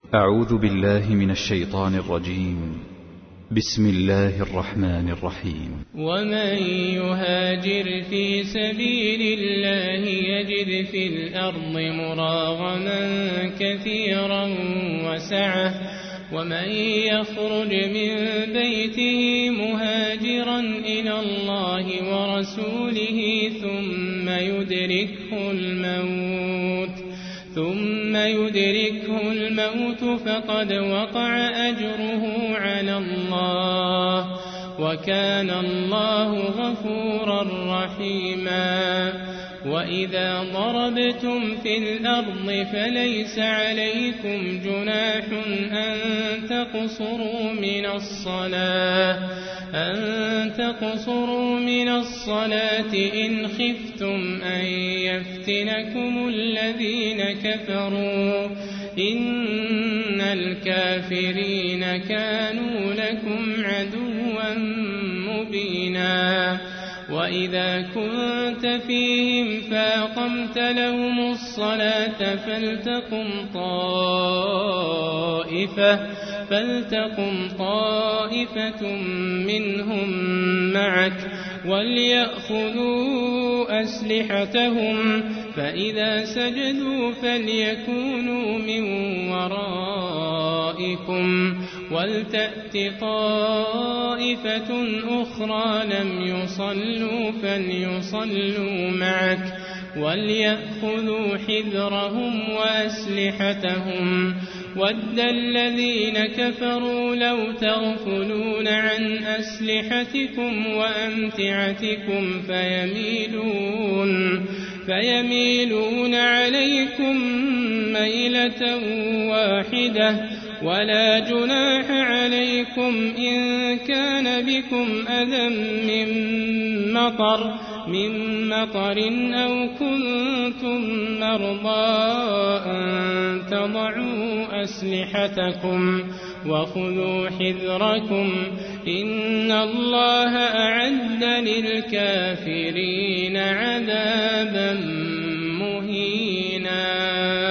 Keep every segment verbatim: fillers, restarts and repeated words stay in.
أعوذ بالله من الشيطان الرجيم. بسم الله الرحمن الرحيم. ومن يهاجر في سبيل الله يجد في الأرض مراغما كثيرا وسعة ومن يخرج من بيته مهاجرا إلى الله ورسوله ثم يدركه الموت ثم يدركه الموت فقد وقع أجره على الله وكان الله غفورا رحيما. وإذا ضربتم في الأرض فليس عليكم جناح أن تقصروا من الصلاة أن تقصروا من الصلاة إن خفتم أن يفتنكم الذين كفروا إن الكافرين كانوا لكم عدوا مبينا. وإذا كنت فيهم فأقمت لهم الصلاة فلتقم طائفة فلتقم طائفة منهم معك وليأخذوا أسلحتهم فإذا سجدوا فليكونوا من ورائكم ولتأت طائفة أخرى لم يصلوا فليصلوا معك وليأخذوا حذرهم وأسلحتهم. ود الذين كفروا لو تغفلون عن أسلحتكم وأمتعتكم فيميلون فيميلون عليكم ميلة واحدة ولا جناح عليكم إن كان بكم أذى من مطر من مطر أو كنتم مرضى أن تضعوا أسلحتكم وخذوا حذركم إن الله أعد للكافرين عذابا مهينا.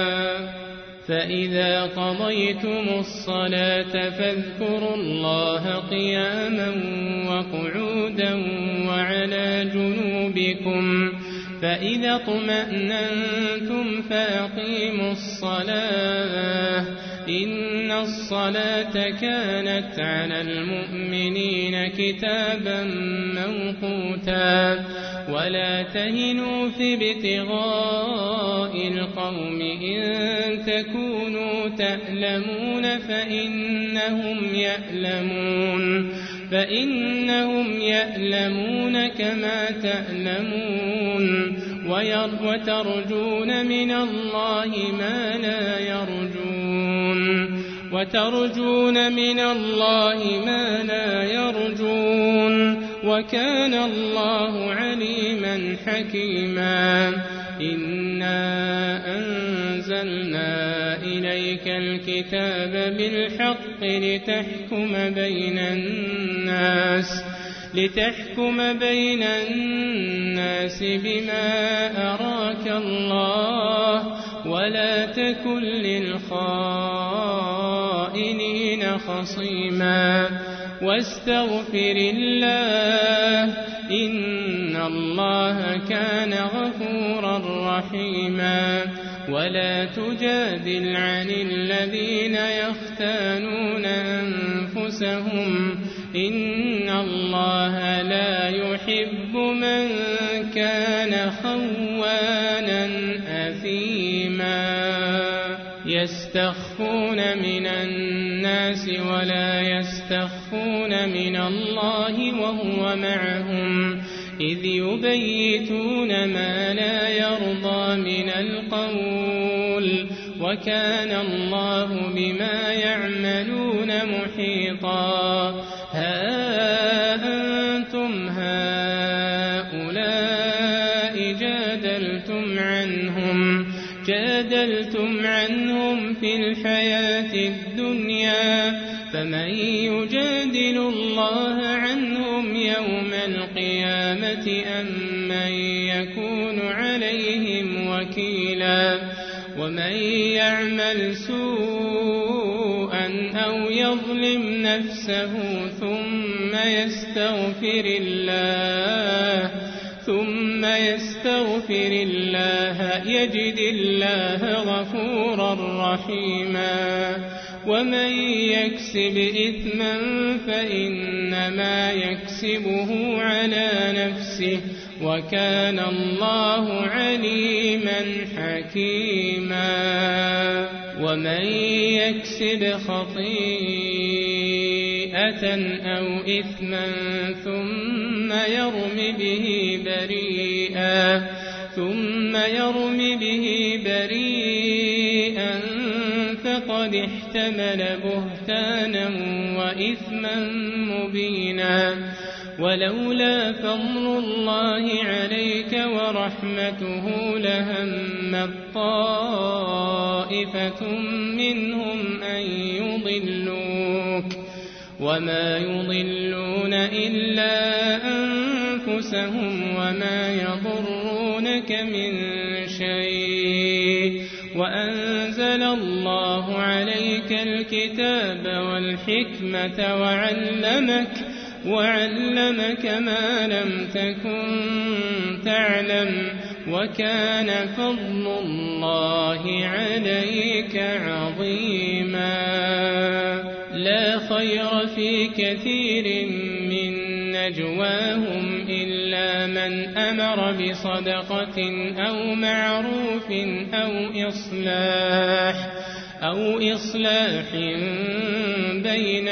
فإذا قضيتم الصلاة فاذكروا الله قياما وقعودا وعلى جنوبكم فإذا اطمأننتم فأقيموا الصلاة إن الصلاة كانت على المؤمنين كتابا موقوتا. ولا تهنوا في ابتغاء القوم إن تكونوا تألمون فإنهم يألمون فإنهم يألمون كما تألمون وترجون من الله ما لا يرجون وترجون من الله ما لا يرجون وكان الله عليما حكيما. إنا أنزلنا إليك الكتاب بالحق لتحكم بين الناس لتحكم بين الناس بما أراك الله ولا تكن للخائنين خصيما. واستغفر الله إن الله كان غفورا رحيما. ولا تجادل عن الذين يختانون أنفسهم إن الله لا يحب من كان خوانا أثيما. يستخفون من الناس ولا يستخفون من الله وهو معهم إذ يبيتون ما لا يرضى من القول وكان الله بما يعملون محيطا. ها أنتم هؤلاء جادلتم عنهم جادلتم عنهم في الحياة الدنيا فمن يجادل الله عنهم يوم القيامة أم من يكون عليهم وكيلا. ومن يعمل سوءا أو يظلم نفسه ثم يستغفر الله ثم يستغفر الله يجد الله غفورا رحيما ومن يكسب إثما فإنما يكسبه على نفسه وكان الله عليما حكيما ومن يكسب خطيئة أو إثما ثم يرم به بريئا ثم يرم به بريئا فقد احتمل بهتانا وإثما مبينا ولولا فضل الله عليك ورحمته لهمت طائفة منهم أن يضلوك وما يضلون إلا أنفسهم وما يضرونك من شيء وأنزل الله عليك الكتاب والحكمة وعلمك وعلمك ما لم تكن تعلم وكان فضل الله عليك عظيما لا خير في كثير من نجواهم إلا من أمر بصدقة أو معروف أو إصلاح أو إصلاح بين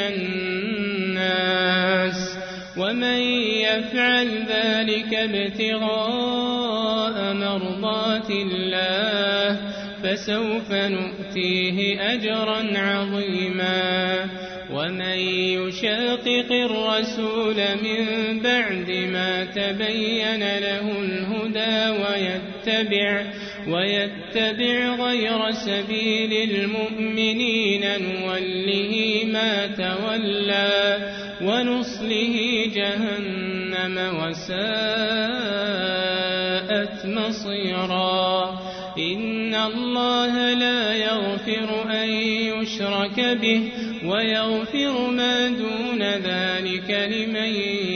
الناس ومن يفعل ذلك ابتغاء مرضات الله فسوف نؤتيه أجرا عظيما ومن يشاقق الرسول من بعد ما تبين له الهدى ويتبع ويتبع غير سبيل المؤمنين نوله ما تولى ونصله جهنم وساءت مصيرا إن الله لا يغفر أن يشرك به ويغفر ما دون ذلك لمن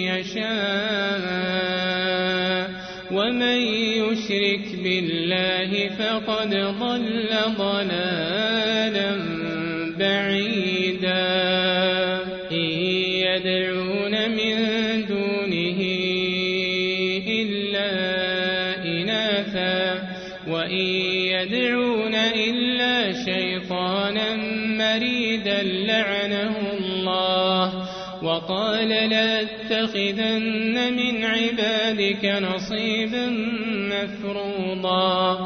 يشاء ومن يشرك بالله فقد ضل ضلالا بعيدا إن يدعون من دونه إلا إناثا وإن يدعون إلا شيطانا مريدا لعنه الله وقال لأتخذن من عبادك نصيبا مفروضا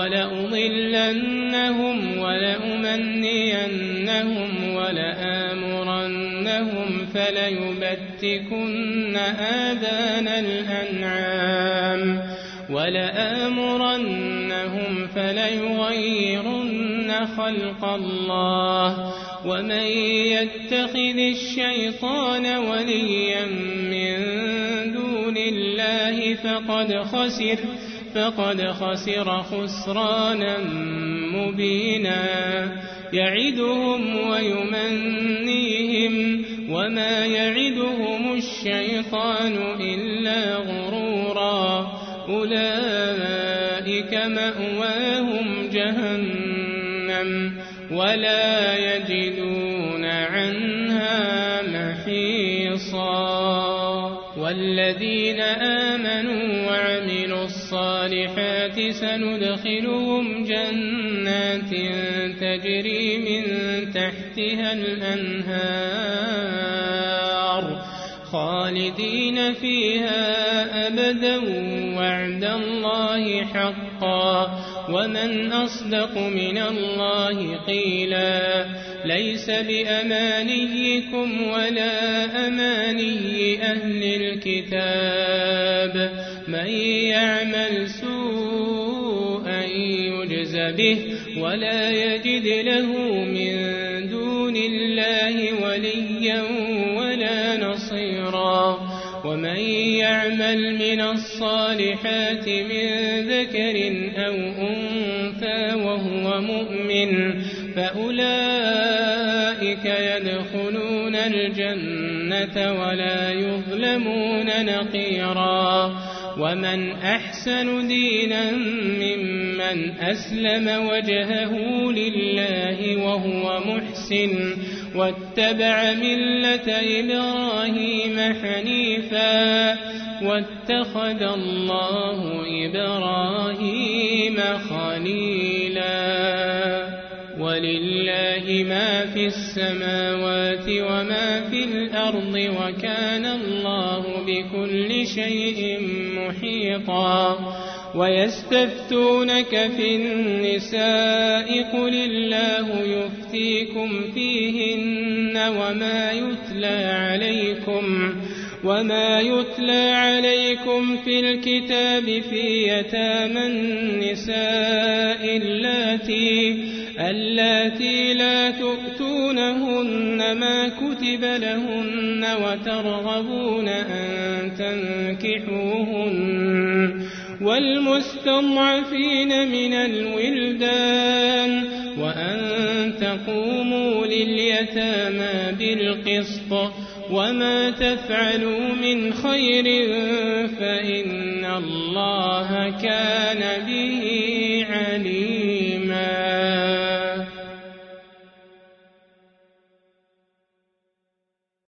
ولأضلنهم ولأمنينهم ولآمرنهم فليبتكن آذان الأنعام ولآمرنهم فليغيرن خلق الله ومن يتخذ الشيطان وليا من دون الله فقد خسر فقد خسر خسرانا مبينا يعدهم ويمنيهم وما يعدهم الشيطان إلا غرورا أولئك مأواهم جهنم ولا يجدون عنها محيصا والذين آمنوا وعملوا الصالحات سندخلهم جنات تجري من تحتها الأنهار خالدين فيها أبدا وعد الله حقا ومن أصدق من الله قيلا ليس بأمانيكم ولا أماني أهل الكتاب من يعمل سوءا يجز به ولا يجد له من دون الله وليا ولا نصيرا ومن يعمل من الصالحات من ذكر أو أنثى وهو مؤمن فأولئك أولئك يدخلون الجنة ولا يظلمون نقيرا ومن أحسن دينا ممن أسلم وجهه لله وهو محسن واتبع ملة إبراهيم حنيفا واتخذ الله إبراهيم خليلا ولله ما في السماوات وما في الأرض وكان الله بكل شيء محيطا ويستفتونك في النساء قل الله يفتيكم فيهن وما يتلى عليكم وما يتلى عليكم في الكتاب في يتامى النساء اللاتي اللاتي لا تؤتونهن ما كتب لهن وترغبون أن تنكحوهن والمستضعفين من الولدان وأن تقوموا لليتامى بالقسط وما تفعلوا من خير فإن الله كان به عليما.